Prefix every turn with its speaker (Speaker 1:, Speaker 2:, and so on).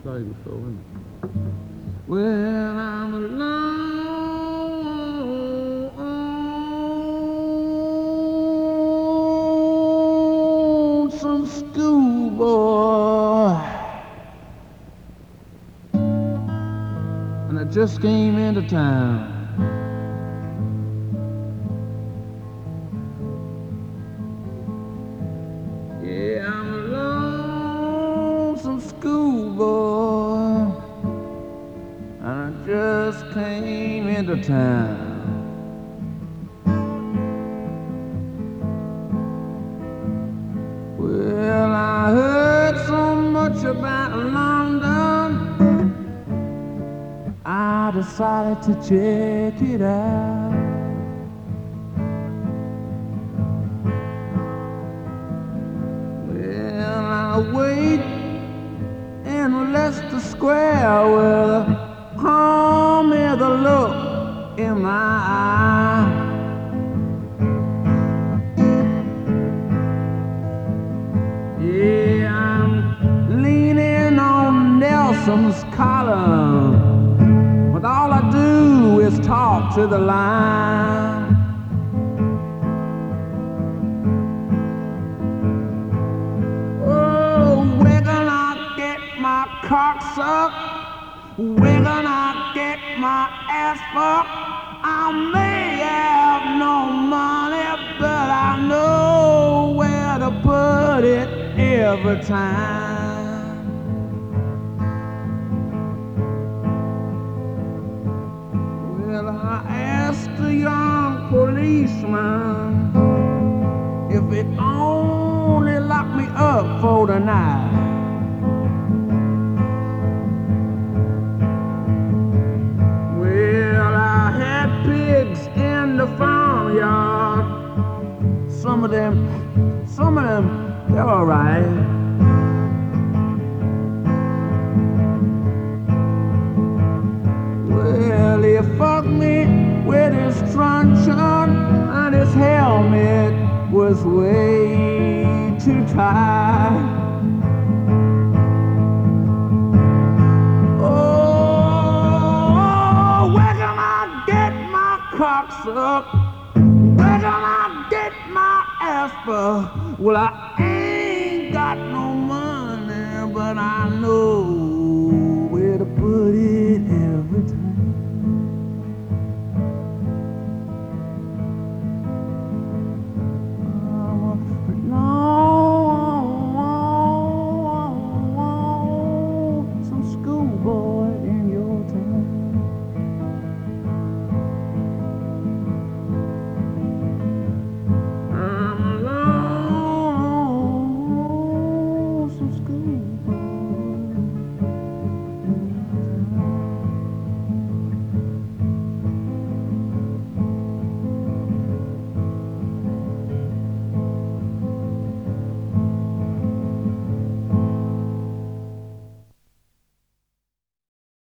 Speaker 1: thought he was so in. Well, I'm alone, some schoolboy, and I just came into town. Yeah, I'm a lonesome schoolboy, and I just came into town. Well, I heard so much about London, I decided to check it out. Well, I wait in Leicester Square with a calm with a look in my eye. Yeah, I'm leaning on Nelson's column, but all I do is talk to the line. Oh, where can I get my cock sucked? Where can I get my ass fucked? I may have no money, but I know where to put it every time. Well, I asked the young policeman if it only locked me up for the night. Well, I had pigs in the farmyard. Some of them, they're all right. Well, he fucked me with his truncheon, and his helmet was way too tight. Oh, where can I get my cock sucked? Where can I get my ass fucked? Well, I